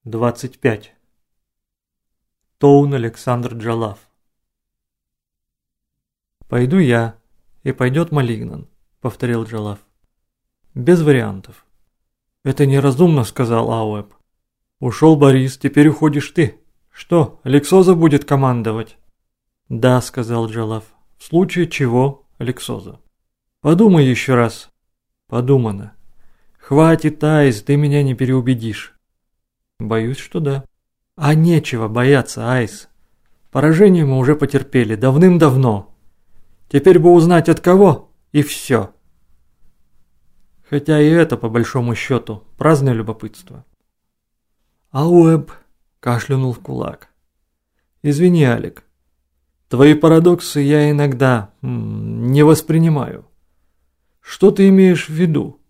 25. Тоун Александр Джалав. «Пойду я, и пойдет Малигнан», — повторил Джалав. «Без вариантов». «Это неразумно», — сказал Ауэб. «Ушел Борис, теперь уходишь ты. Что, Алексоза будет командовать?» «Да», — сказал Джалав. «В случае чего, Алексоза». «Подумай еще раз». «Подумано». «Хватит, Айс, ты меня не переубедишь». «Боюсь, что да». «А нечего бояться, Айс. Поражение мы уже потерпели давным-давно. Теперь бы узнать от кого, и все». Хотя и это, по большому счету, праздное любопытство. Ауэб кашлянул в кулак. «Извини, Алек. Твои парадоксы я иногда не воспринимаю. Что ты имеешь в виду?»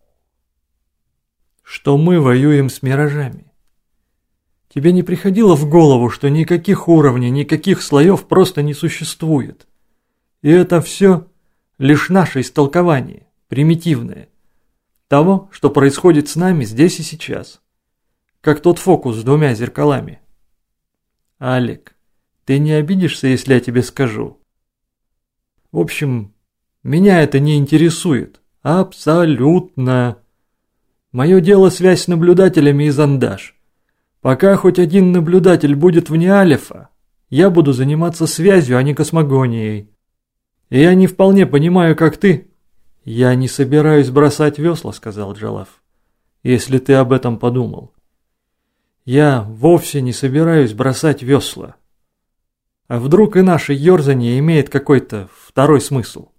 «Что мы воюем с миражами. Тебе не приходило в голову, что никаких уровней, никаких слоев просто не существует? И это все лишь наше истолкование, примитивное, того, что происходит с нами здесь и сейчас. Как тот фокус с двумя зеркалами. Алек, ты не обидишься, если я тебе скажу? В общем, меня это не интересует. Абсолютно. Мое дело связь с наблюдателями и зондаж. Пока хоть один наблюдатель будет вне Алефа, я буду заниматься связью, а не космогонией. И я не вполне понимаю, как ты. Я не собираюсь бросать весла, сказал Джалав, если ты об этом подумал. Я вовсе не собираюсь бросать весла. А вдруг и наше ерзание имеет какой-то второй смысл?